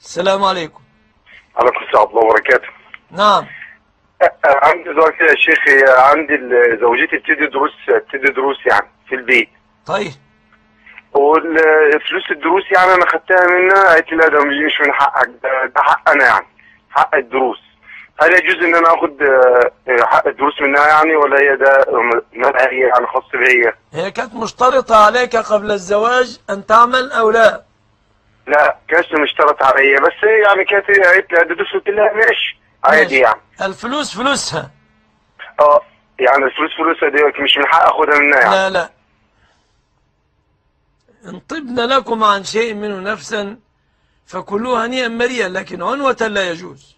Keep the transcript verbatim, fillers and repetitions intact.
السلام عليكم. عليكم السلام ورحمة الله وبركاته. نعم. عندي سؤال كده يا شيخ. عندي زوجتي بتدي دروس بتدي دروس يعني في البيت. طيب. والفلوس الدروس يعني انا خدتها منها، قالت لي لا ده مش من حقك، ده, ده حق انا يعني، حق الدروس. هل يجوز ان انا اخد حق الدروس منها يعني، ولا هي ده مالها هي يعني خاص بيا؟ هي كانت مشترطة عليك قبل الزواج أن تعمل أو لا؟ لا كانت مشترط عليا، بس هي يعني كانت قالت لي دروس، قلت لها ماشي عادي يعني. الفلوس فلوسها. اه يعني الفلوس فلوسها دي مش من حق اخدها منها يعني. لا لا، إن طبن لكم عن شيء منه نفسا فكلوه هنيئا مريئا، لكن عنوة لا يجوز.